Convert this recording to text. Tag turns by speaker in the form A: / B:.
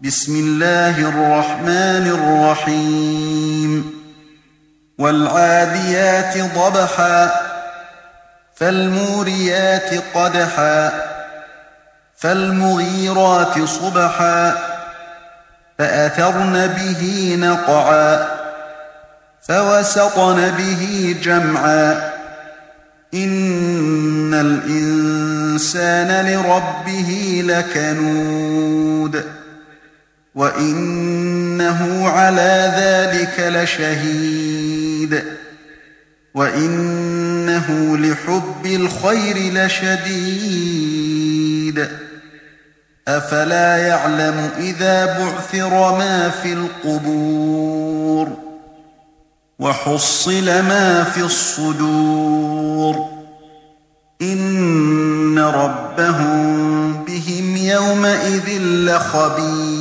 A: بسم الله الرحمن الرحيم والعاديات ضبحا فالموريات قدحا فالمغيرات صبحا فأثرن به نقعا فوسطن به جمعا إن الإنسان لربه لكنود وإنه على ذلك لشهيد وإنه لحب الخير لشديد أفلا يعلم إذا بعثر ما في القبور وحصل ما في الصدور إن ربهم بهم يومئذ لخبير